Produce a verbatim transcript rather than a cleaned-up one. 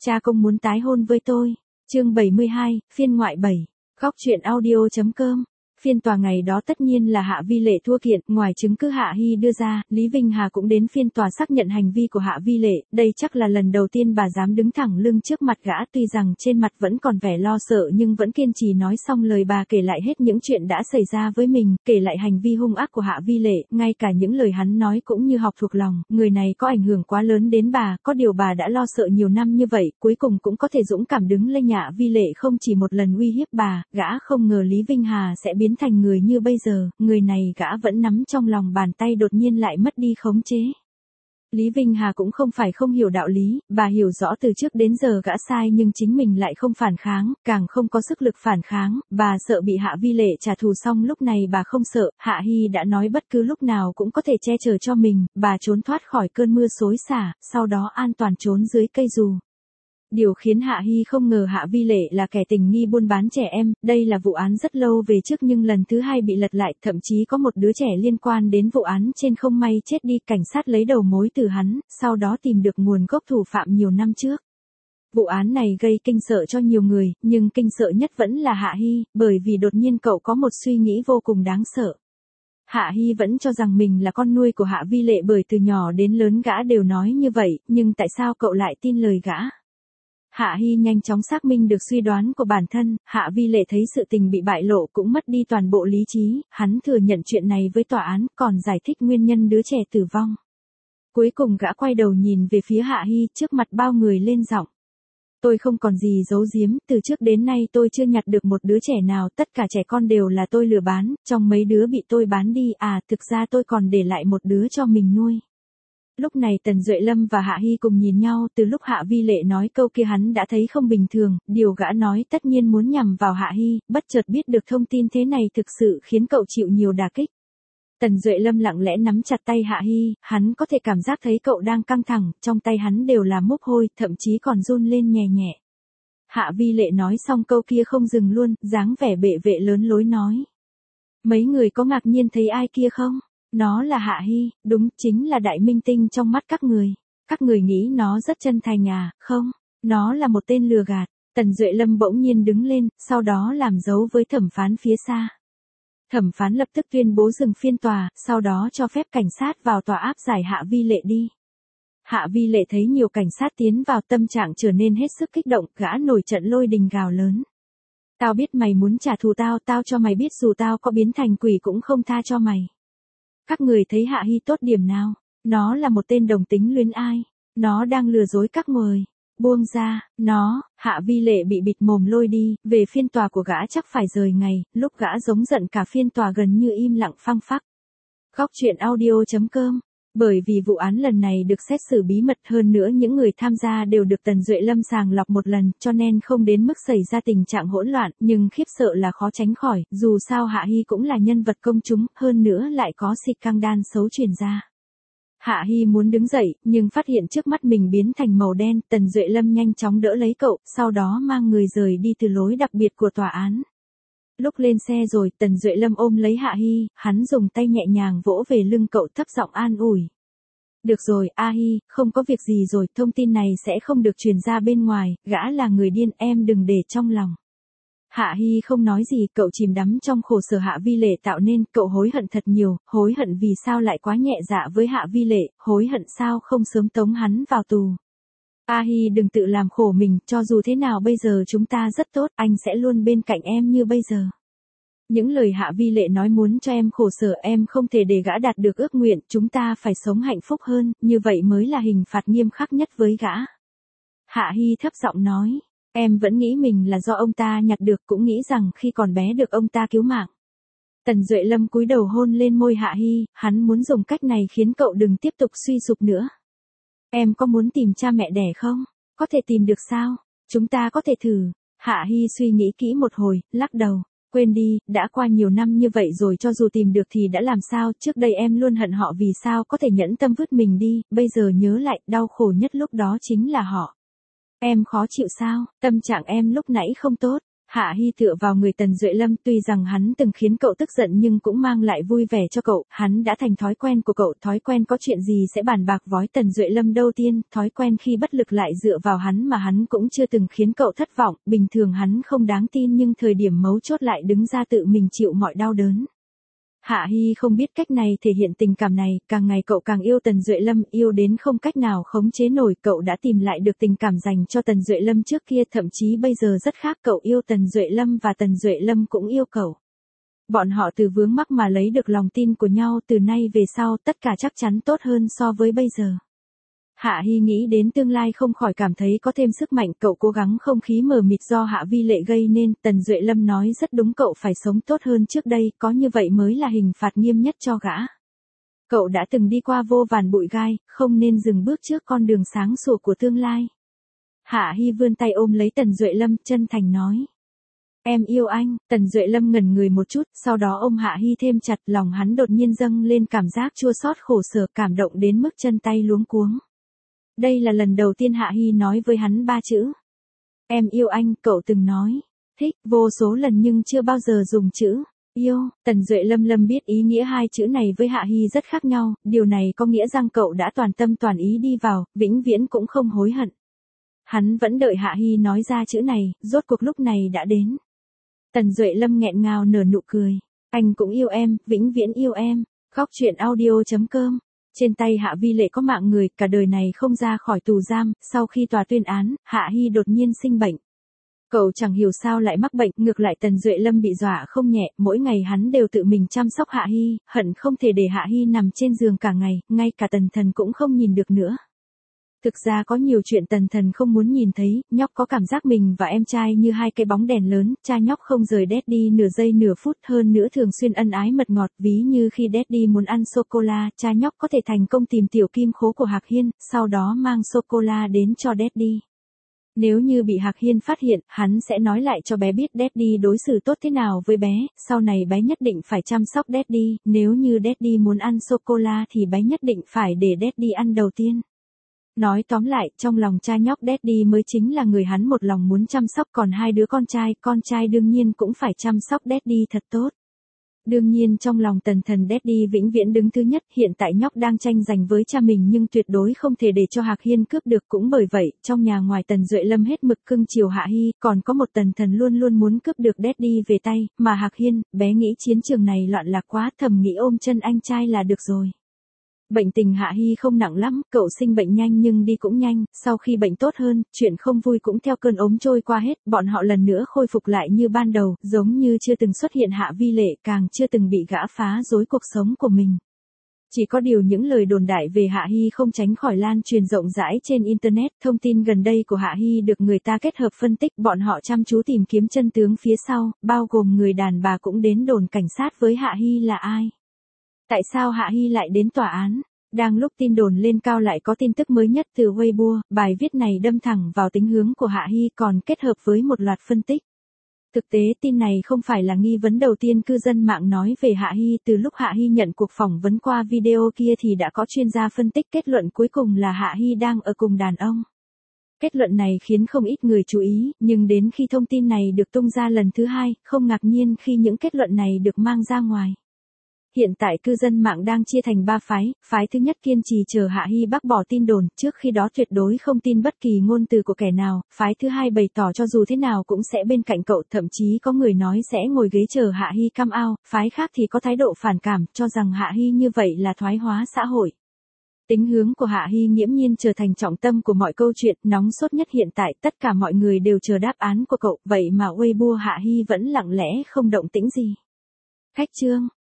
Cha công muốn tái hôn với tôi. Chương bảy mươi hai, phiên ngoại bảy. Góc truyện audio.com. Phiên tòa ngày đó tất nhiên là Hạ Vi Lệ thua kiện, ngoài chứng cứ Hạ Hi đưa ra, Lý Vinh Hà cũng đến phiên tòa xác nhận hành vi của Hạ Vi Lệ, đây chắc là lần đầu tiên bà dám đứng thẳng lưng trước mặt gã, tuy rằng trên mặt vẫn còn vẻ lo sợ nhưng vẫn kiên trì nói xong lời bà, kể lại hết những chuyện đã xảy ra với mình, kể lại hành vi hung ác của Hạ Vi Lệ, ngay cả những lời hắn nói cũng như học thuộc lòng, người này có ảnh hưởng quá lớn đến bà, có điều bà đã lo sợ nhiều năm như vậy, cuối cùng cũng có thể dũng cảm đứng lên. Hạ Vi Lệ không chỉ một lần uy hiếp bà, gã không ngờ Lý Vinh Hà sẽ biến thành người như bây giờ, người này gã vẫn nắm trong lòng bàn tay đột nhiên lại mất đi khống chế. Lý Vinh Hà cũng không phải không hiểu đạo lý, bà hiểu rõ từ trước đến giờ gã sai nhưng chính mình lại không phản kháng, càng không có sức lực phản kháng, bà sợ bị Hạ Vi Lệ trả thù, xong lúc này bà không sợ, Hạ Hi đã nói bất cứ lúc nào cũng có thể che chở cho mình, bà trốn thoát khỏi cơn mưa xối xả, sau đó an toàn trốn dưới cây dù. Điều khiến Hạ Hi không ngờ Hạ Vi Lệ là kẻ tình nghi buôn bán trẻ em, đây là vụ án rất lâu về trước nhưng lần thứ hai bị lật lại, thậm chí có một đứa trẻ liên quan đến vụ án trên không may chết đi, cảnh sát lấy đầu mối từ hắn, sau đó tìm được nguồn gốc thủ phạm nhiều năm trước. Vụ án này gây kinh sợ cho nhiều người, nhưng kinh sợ nhất vẫn là Hạ Hi, bởi vì đột nhiên cậu có một suy nghĩ vô cùng đáng sợ. Hạ Hi vẫn cho rằng mình là con nuôi của Hạ Vi Lệ bởi từ nhỏ đến lớn gã đều nói như vậy, nhưng tại sao cậu lại tin lời gã? Hạ Hi nhanh chóng xác minh được suy đoán của bản thân, Hạ Vi Lệ thấy sự tình bị bại lộ cũng mất đi toàn bộ lý trí, hắn thừa nhận chuyện này với tòa án, còn giải thích nguyên nhân đứa trẻ tử vong. Cuối cùng gã quay đầu nhìn về phía Hạ Hi, trước mặt bao người lên giọng. Tôi không còn gì giấu giếm, từ trước đến nay tôi chưa nhặt được một đứa trẻ nào, tất cả trẻ con đều là tôi lừa bán, trong mấy đứa bị tôi bán đi, à thực ra tôi còn để lại một đứa cho mình nuôi. Lúc này Tần Duệ Lâm và Hạ Hi cùng nhìn nhau, từ lúc Hạ Vi Lệ nói câu kia hắn đã thấy không bình thường, điều gã nói tất nhiên muốn nhằm vào Hạ Hi, bất chợt biết được thông tin thế này thực sự khiến cậu chịu nhiều đả kích. Tần Duệ Lâm lặng lẽ nắm chặt tay Hạ Hi, hắn có thể cảm giác thấy cậu đang căng thẳng, trong tay hắn đều là mốc hôi, thậm chí còn run lên nhẹ nhẹ. Hạ Vi Lệ nói xong câu kia không dừng luôn, dáng vẻ bệ vệ lớn lối nói. Mấy người có ngạc nhiên thấy ai kia không? Nó là Hạ Hi, đúng, chính là đại minh tinh trong mắt các người. Các người nghĩ nó rất chân thành à, không? Nó là một tên lừa gạt. Tần Duệ Lâm bỗng nhiên đứng lên, sau đó làm dấu với thẩm phán phía xa. Thẩm phán lập tức tuyên bố dừng phiên tòa, sau đó cho phép cảnh sát vào tòa áp giải Hạ Vi Lệ đi. Hạ Vi Lệ thấy nhiều cảnh sát tiến vào, tâm trạng trở nên hết sức kích động, gã nổi trận lôi đình gào lớn. Tao biết mày muốn trả thù tao, tao cho mày biết dù tao có biến thành quỷ cũng không tha cho mày. Các người thấy Hạ Hi tốt điểm nào? Nó là một tên đồng tính luyến ai? Nó đang lừa dối các người. Buông ra, nó, Hạ Vi Lệ bị bịt mồm lôi đi, về phiên tòa của gã chắc phải rời ngày, lúc gã giống giận cả phiên tòa gần như im lặng phăng phắc. Góc truyện audio.com. Bởi vì vụ án lần này được xét xử bí mật, hơn nữa những người tham gia đều được Tần Duệ Lâm sàng lọc một lần, cho nên không đến mức xảy ra tình trạng hỗn loạn, nhưng khiếp sợ là khó tránh khỏi, dù sao Hạ Hi cũng là nhân vật công chúng, hơn nữa lại có xịt căng đan xấu truyền ra. Hạ Hi muốn đứng dậy, nhưng phát hiện trước mắt mình biến thành màu đen, Tần Duệ Lâm nhanh chóng đỡ lấy cậu, sau đó mang người rời đi từ lối đặc biệt của tòa án. Lúc lên xe rồi, Tần Duệ Lâm ôm lấy Hạ Hi, hắn dùng tay nhẹ nhàng vỗ về lưng cậu, thấp giọng an ủi. Được rồi, A Hi, không có việc gì rồi, thông tin này sẽ không được truyền ra bên ngoài, gã là người điên, em đừng để trong lòng. Hạ Hi không nói gì, cậu chìm đắm trong khổ sở Hạ Vi Lệ tạo nên, cậu hối hận thật nhiều, hối hận vì sao lại quá nhẹ dạ với Hạ Vi Lệ, hối hận sao không sớm tống hắn vào tù. A Hi đừng tự làm khổ mình, cho dù thế nào bây giờ chúng ta rất tốt, anh sẽ luôn bên cạnh em như bây giờ. Những lời Hạ Vi Lệ nói muốn cho em khổ sở, em không thể để gã đạt được ước nguyện, chúng ta phải sống hạnh phúc hơn, như vậy mới là hình phạt nghiêm khắc nhất với gã. Hạ Hi thấp giọng nói, em vẫn nghĩ mình là do ông ta nhặt được, cũng nghĩ rằng khi còn bé được ông ta cứu mạng. Tần Duệ Lâm cúi đầu hôn lên môi Hạ Hi, hắn muốn dùng cách này khiến cậu đừng tiếp tục suy sụp nữa. Em có muốn tìm cha mẹ đẻ không? Có thể tìm được sao? Chúng ta có thể thử. Hạ Hi suy nghĩ kỹ một hồi, lắc đầu. Quên đi, đã qua nhiều năm như vậy rồi, cho dù tìm được thì đã làm sao, trước đây em luôn hận họ vì sao có thể nhẫn tâm vứt mình đi, bây giờ nhớ lại, đau khổ nhất lúc đó chính là họ. Em khó chịu sao, tâm trạng em lúc nãy không tốt. Hạ Hi tựa vào người Tần Duệ Lâm, tuy rằng hắn từng khiến cậu tức giận nhưng cũng mang lại vui vẻ cho cậu, hắn đã thành thói quen của cậu, thói quen có chuyện gì sẽ bàn bạc với Tần Duệ Lâm đầu tiên, thói quen khi bất lực lại dựa vào hắn mà hắn cũng chưa từng khiến cậu thất vọng, bình thường hắn không đáng tin nhưng thời điểm mấu chốt lại đứng ra tự mình chịu mọi đau đớn. Hạ Hi không biết cách này thể hiện tình cảm này, càng ngày cậu càng yêu Tần Duệ Lâm, yêu đến không cách nào khống chế nổi, cậu đã tìm lại được tình cảm dành cho Tần Duệ Lâm trước kia, thậm chí bây giờ rất khác, cậu yêu Tần Duệ Lâm và Tần Duệ Lâm cũng yêu cậu. Bọn họ từ vướng mắc mà lấy được lòng tin của nhau, từ nay về sau tất cả chắc chắn tốt hơn so với bây giờ. Hạ Hi nghĩ đến tương lai không khỏi cảm thấy có thêm sức mạnh, cậu cố gắng không khí mờ mịt do Hạ Vi Lệ gây nên, Tần Duệ Lâm nói rất đúng, cậu phải sống tốt hơn trước đây, có như vậy mới là hình phạt nghiêm nhất cho gã. Cậu đã từng đi qua vô vàn bụi gai, không nên dừng bước trước con đường sáng sủa của tương lai. Hạ Hi vươn tay ôm lấy Tần Duệ Lâm, chân thành nói. Em yêu anh. Tần Duệ Lâm ngẩn người một chút, sau đó ôm Hạ Hi thêm chặt, lòng hắn đột nhiên dâng lên cảm giác chua xót khổ sở, cảm động đến mức chân tay luống cuống. Đây là lần đầu tiên Hạ Hi nói với hắn ba chữ. Em yêu anh, cậu từng nói. Thích, vô số lần nhưng chưa bao giờ dùng chữ. Yêu. Tần Duệ Lâm Lâm biết ý nghĩa hai chữ này với Hạ Hi rất khác nhau, điều này có nghĩa rằng cậu đã toàn tâm toàn ý đi vào, vĩnh viễn cũng không hối hận. Hắn vẫn đợi Hạ Hi nói ra chữ này, rốt cuộc lúc này đã đến. Tần Duệ Lâm nghẹn ngào nở nụ cười. Anh cũng yêu em, vĩnh viễn yêu em. Góc truyện audio chấm com. Trên tay Hạ Vi Lệ có mạng người, cả đời này không ra khỏi tù giam, sau khi tòa tuyên án, Hạ Hi đột nhiên sinh bệnh. Cậu chẳng hiểu sao lại mắc bệnh, ngược lại Tần Duệ Lâm bị dọa không nhẹ, mỗi ngày hắn đều tự mình chăm sóc Hạ Hi, hận không thể để Hạ Hi nằm trên giường cả ngày, ngay cả Tần Thần cũng không nhìn được nữa. Thực ra có nhiều chuyện Tần Thần không muốn nhìn thấy, nhóc có cảm giác mình và em trai như hai cái bóng đèn lớn, cha nhóc không rời Daddy nửa giây nửa phút, hơn nữa thường xuyên ân ái mật ngọt, ví như khi Daddy muốn ăn sô-cô-la, cha nhóc có thể thành công tìm tiểu kim khố của Hạc Hiên, sau đó mang sô-cô-la đến cho Daddy. Nếu như bị Hạc Hiên phát hiện, hắn sẽ nói lại cho bé biết Daddy đối xử tốt thế nào với bé, sau này bé nhất định phải chăm sóc Daddy, nếu như Daddy muốn ăn sô-cô-la thì bé nhất định phải để Daddy ăn đầu tiên. Nói tóm lại, trong lòng cha nhóc Daddy mới chính là người hắn một lòng muốn chăm sóc, còn hai đứa con trai, con trai đương nhiên cũng phải chăm sóc Daddy thật tốt. Đương nhiên trong lòng Tần Thần Daddy vĩnh viễn đứng thứ nhất, hiện tại nhóc đang tranh giành với cha mình nhưng tuyệt đối không thể để cho Hạc Hiên cướp được, cũng bởi vậy, trong nhà ngoài Tần Duệ Lâm hết mực cưng chiều Hạ Hi, còn có một Tần Thần luôn luôn muốn cướp được Daddy về tay, mà Hạc Hiên, bé nghĩ chiến trường này loạn lạc quá, thầm nghĩ ôm chân anh trai là được rồi. Bệnh tình Hạ Hi không nặng lắm, cậu sinh bệnh nhanh nhưng đi cũng nhanh, sau khi bệnh tốt hơn, chuyện không vui cũng theo cơn ốm trôi qua hết, bọn họ lần nữa khôi phục lại như ban đầu, giống như chưa từng xuất hiện Hạ Vi Lệ, càng chưa từng bị gã phá rối cuộc sống của mình. Chỉ có điều những lời đồn đại về Hạ Hi không tránh khỏi lan truyền rộng rãi trên Internet, thông tin gần đây của Hạ Hi được người ta kết hợp phân tích, bọn họ chăm chú tìm kiếm chân tướng phía sau, bao gồm người đàn bà cũng đến đồn cảnh sát với Hạ Hi là ai. Tại sao Hạ Hi lại đến tòa án? Đang lúc tin đồn lên cao lại có tin tức mới nhất từ Weibo, bài viết này đâm thẳng vào tính hướng của Hạ Hi còn kết hợp với một loạt phân tích. Thực tế tin này không phải là nghi vấn đầu tiên cư dân mạng nói về Hạ Hi, từ lúc Hạ Hi nhận cuộc phỏng vấn qua video kia thì đã có chuyên gia phân tích kết luận cuối cùng là Hạ Hi đang ở cùng đàn ông. Kết luận này khiến không ít người chú ý, nhưng đến khi thông tin này được tung ra lần thứ hai, không ngạc nhiên khi những kết luận này được mang ra ngoài. Hiện tại cư dân mạng đang chia thành ba phái, phái thứ nhất kiên trì chờ Hạ Hi bác bỏ tin đồn, trước khi đó tuyệt đối không tin bất kỳ ngôn từ của kẻ nào, phái thứ hai bày tỏ cho dù thế nào cũng sẽ bên cạnh cậu, thậm chí có người nói sẽ ngồi ghế chờ Hạ Hi come out, phái khác thì có thái độ phản cảm, cho rằng Hạ Hi như vậy là thoái hóa xã hội. Tính hướng của Hạ Hi nghiễm nhiên trở thành trọng tâm của mọi câu chuyện, nóng sốt nhất hiện tại, tất cả mọi người đều chờ đáp án của cậu, vậy mà Weibo Hạ Hi vẫn lặng lẽ không động tĩnh gì. Khách chương